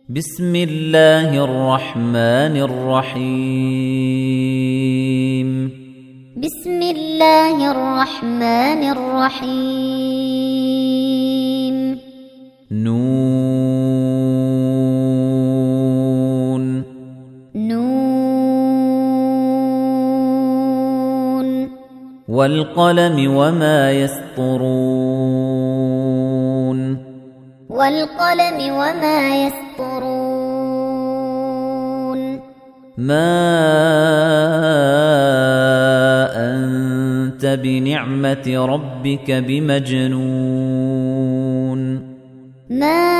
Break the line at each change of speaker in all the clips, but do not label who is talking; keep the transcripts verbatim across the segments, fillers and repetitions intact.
بسم الله الرحمن الرحيم
بسم الله الرحمن الرحيم
نون
نون
والقلم وما يسطرون
والقلم وما يسطرون
ما أنت بنعمة ربك بمجنون
ما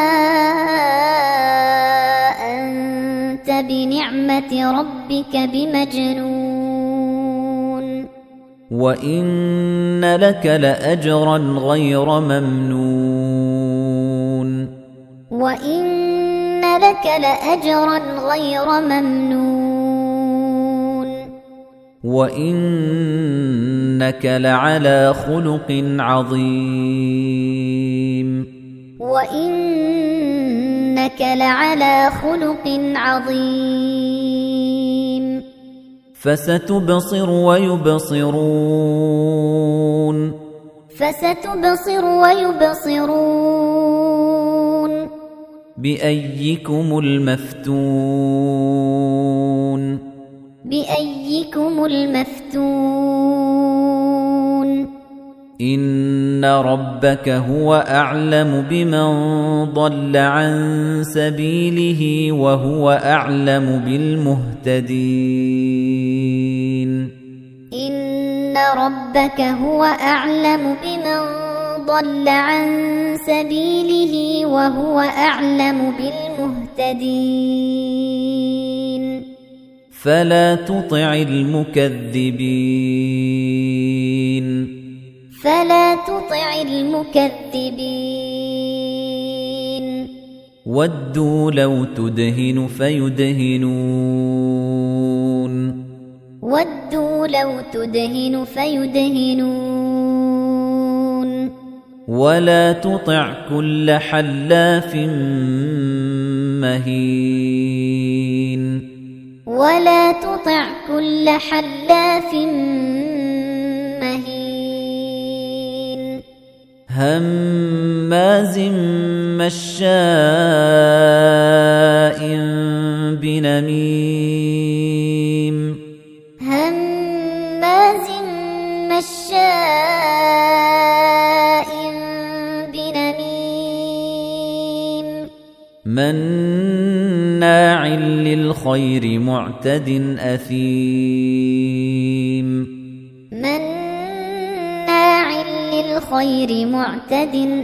أنت بنعمة ربك بمجنون
وإن لك لأجرا غير ممنون
وإن لك لأجرا غير ممنون
وإنك لعلى خلق عظيم
وإنك لعلى خلق عظيم
فستبصر ويبصرون
فستبصر ويبصرون
بأيكم المفتون
بأيكم المفتون
إن ربك هو أعلم بمن ضل عن سبيله وهو أعلم بالمهتدين
إن ربك هو أعلم بمن ضل عن سبيله وهو أعلم بالمهتدين
فلا تطع المكذبين
فلا تطع المكذبين
ودوا لو تدهن فيدهنون
ودوا لو تدهن فيدهنون
ولا تطع كل حلاف مهين
ولا تطع كل حلاف مهين
هماز مشاء بنميم
هماز مشاء بنميم
مناع للخير معتد أثيم
مناع للخير معتد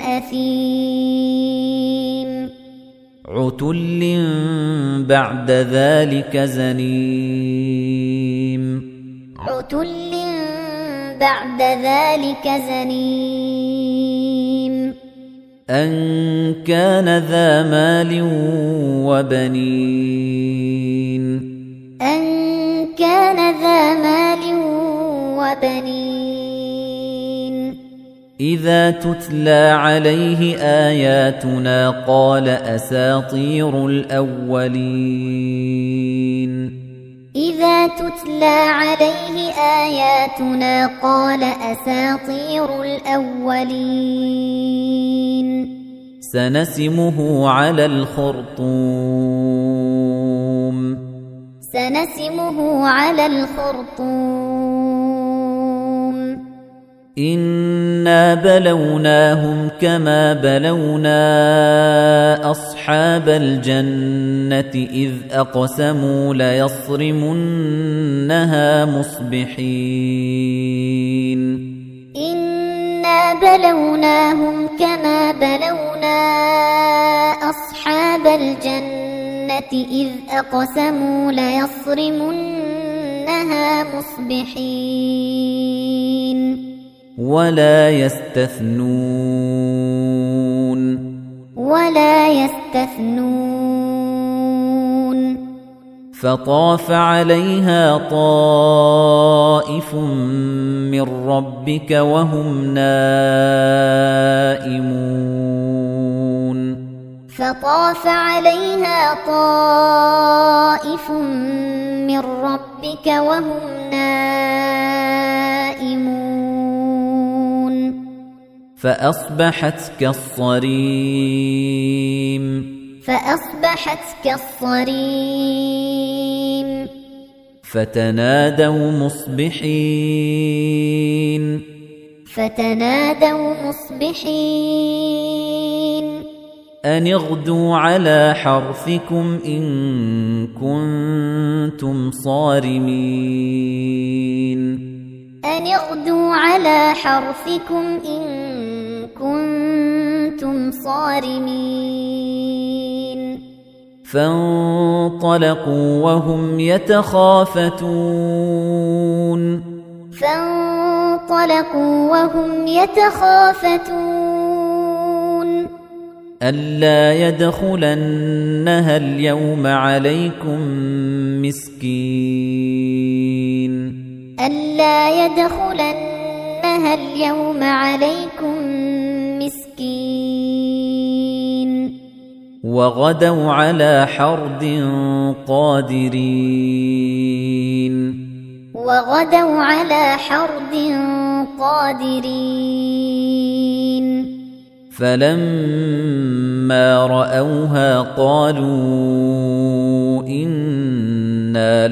أثيم
عتل بعد ذلك زنيم
عتل بعد ذلك زنيم
أن كان ذا مال وبنين
أن كان ذا مال وبنين
إذا تتلى عليه آياتنا قال أساطير الأولين
إذا تتلى عليه آياتنا قال أساطير الأولين
سنسمه على الخرطوم
سنسمه على الخرطوم
إنا بلوناهم كما بلونا أصحاب الجنة إذ أقسموا ليصرمنها مصبحين
إنا بلوناهم كما بلونا أصحاب الجنة إذ أقسموا ليصرمنها مصبحين
ولا يستثنون
ولا يستثنون
فطاف عليها طائف من ربك وهم نائمون
فطاف عليها طائف من ربك وهم نائمون
فأصبحت كالصريم
فأصبحت كالصريم
فتنادوا مصبحين
فتنادوا مصبحين
أن اغدوا على حرثكم إن كنتم صارمين
أن اغدوا على حرثكم إن كنتم صارمين
فانطلقوا وهم يتخافتون
فانطلقوا وهم يتخافتون
ألا يدخلنها اليوم عليكم مسكين
ألا يدخلنها اليوم عليكم مسكين
وغدوا على حرد قادرين
وغدوا على حرد قادرين
فلما رأوها قالوا إنا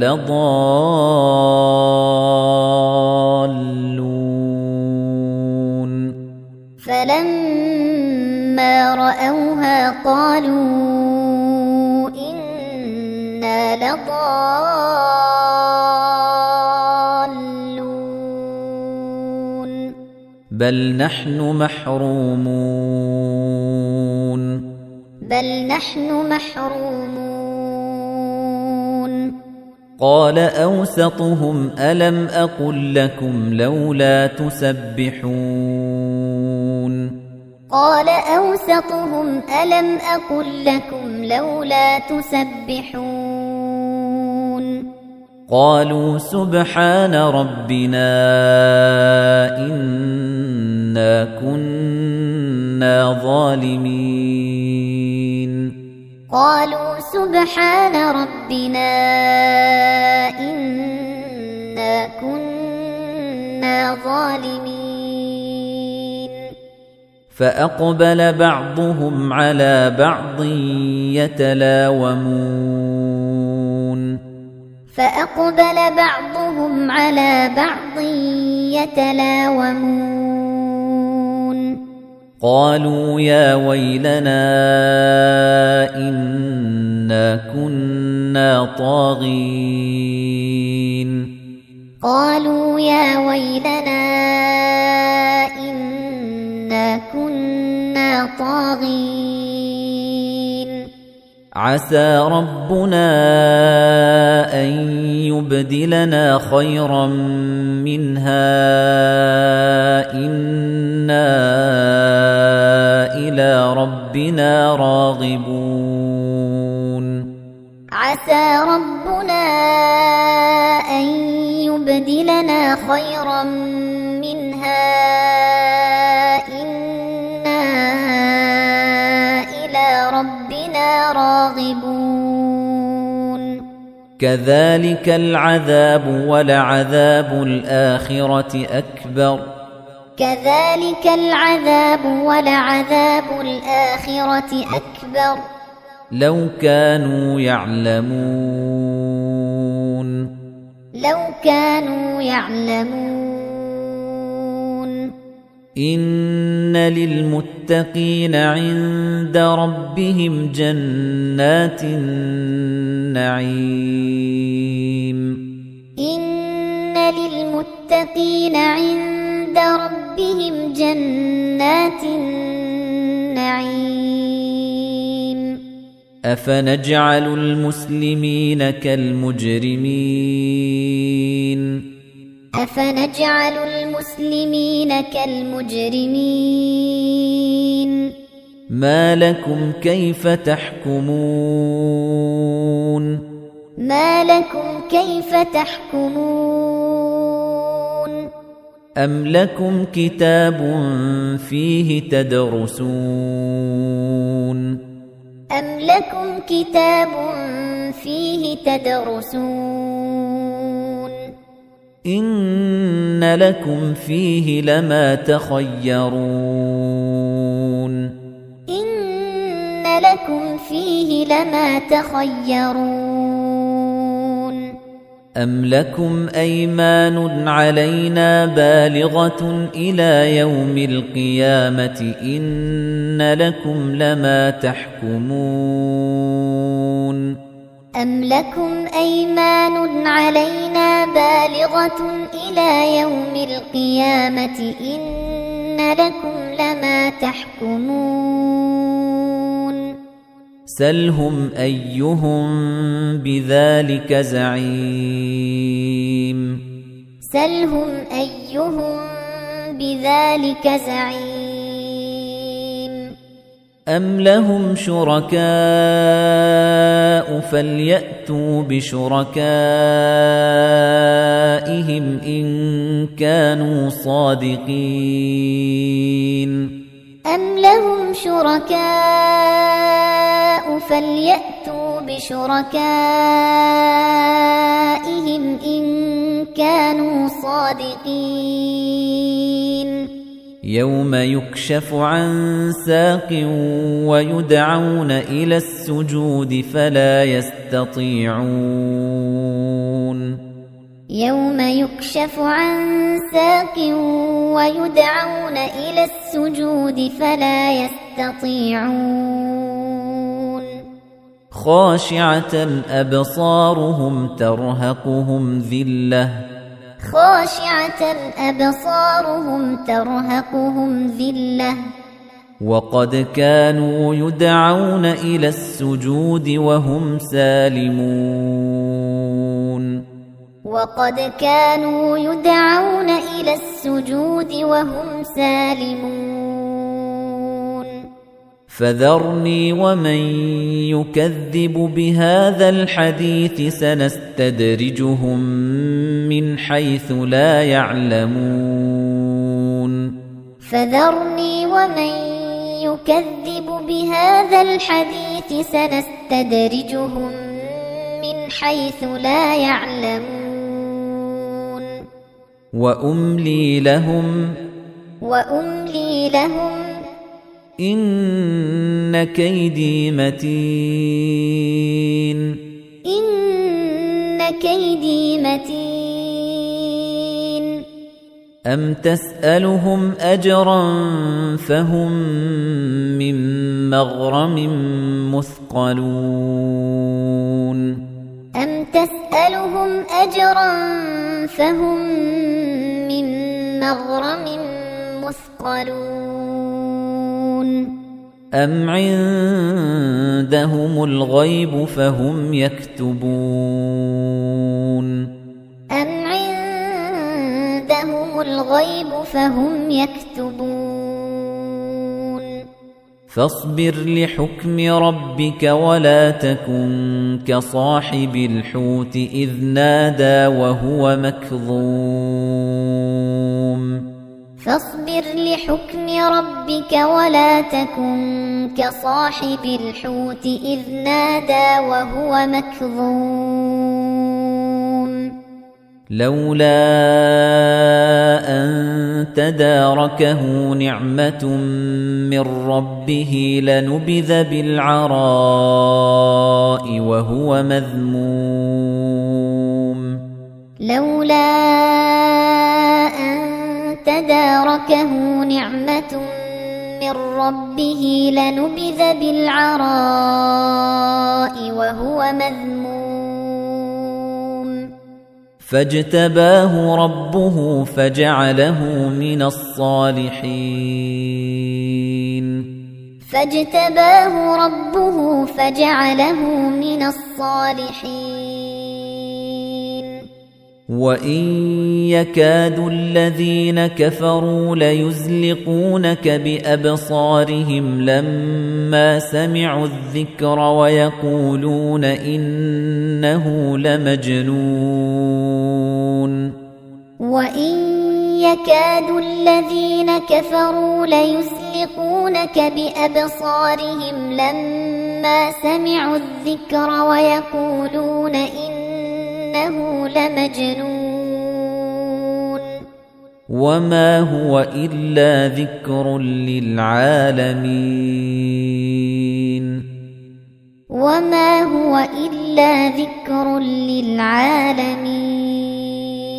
لضالون
فلما رأوها قالوا إنا لضالون
بل نحن محرومون
بل نحن محرومون
قال أوسطهم ألم أقل لكم لولا تسبحون
قال أوسطهم ألم أقل لكم لولا تسبحون
قالوا سبحان ربنا إنا كنا ظالمين
قالوا سبحان ربنا إنا كنا ظالمين
فأقبل بعضهم على بعض يتلاومون
فأقبل بعضهم على بعض يتلاومون
قالوا يا ويلنا إنا كنا طاغين
قالوا يا ويلنا إنا كنا طاغين
عسى ربنا أن يبدلنا خيرا منها إنا إلى ربنا راغبون
عسى ربنا أن يبدلنا خيرا منها إنا إلى ربنا راغبون
كذلك العذاب ولعذاب الآخرة أكبر
كذلك العذاب ولعذاب الآخرة أكبر
لو كانوا يعلمون
لو كانوا يعلمون
إن للمتقين عند ربهم جنات النعيم
إن للمتقين عند ربهم جنات النعيم
أفنجعل المسلمين كالمجرمين
أفنجعل المسلمين كالمجرمين
ما لكم كيف تحكمون
ما لكم كيف تحكمون
أم لكم كتاب فيه تدرسون
أم لكم كتاب فيه تدرسون
إن لكم فيه لما تخيرون
إن لكم فيه لما تخيرون
أم لكم أيمان علينا بالغة إلى يوم القيامة إن لكم لما تحكمون
أم لكم أيمان علينا بالغة إلى يوم القيامة إن لكم لما تحكمون
سلهم أيهم بذلك زعيم
سلهم أيهم بذلك زعيم
أم لهم شركاء فليأتوا بشركائهم إن كانوا صادقين
أم لهم شركاء فليأتوا بشركائهم إن كانوا صادقين
يوم يكشف عن ساق ويدعون إلى السجود فلا يستطيعون
يوم يكشف عن ساق ويدعون إلى السجود فلا يستطيعون
خاشعة أبصارهم ترهقهم ذلة
خاشعة أبصارهم ترهقهم ذلة
وقد كانوا يدعون إلى السجود وهم سالمون
وقد كانوا يدعون إلى السجود وهم سالمون
فذرني ومن يكذب بهذا الحديث سنستدرجهم من حيث لا يعلمون
فذرني ومن يكذب بهذا الحديث سنستدرجهم من حيث لا يعلمون
وأملي لهم
وأملي لهم
إن كيدي متين
إن كيدي متين
أم تسألهم أجرا فهم من مغرم مثقلون
أم تسألهم أجرا فهم من مغرم مثقلون
أم عندهم الغيب فهم يكتبون
أم عندهم الغيب فهم يكتبون
فاصبر لحكم ربك ولا تكن كصاحب الحوت إذ نادى وهو مكظوم
فاصبر لحكم ربك ولا تكن كصاحب الحوت إذ نادى وهو مكظوم
لولا أن تداركه نعمة من ربه لنبذ بالعراء وهو مذموم
لولا أن تداركه نعمة من ربه لنبذ بالعراء وهو مذموم
فاجتباه ربه فجعله من الصالحين
فاجتباه ربه فجعله من الصالحين
وإن يكاد الذين كفروا ليزلقونك بأبصارهم لما سمعوا الذكر ويقولون إنه لمجنون
وإن يكاد الذين كفروا ليزلقونك بأبصارهم لما سمعوا الذكر ويقولون إنه لمجنون
وما هو إلا ذكر للعالمين
وما هو إلا ذكر للعالمين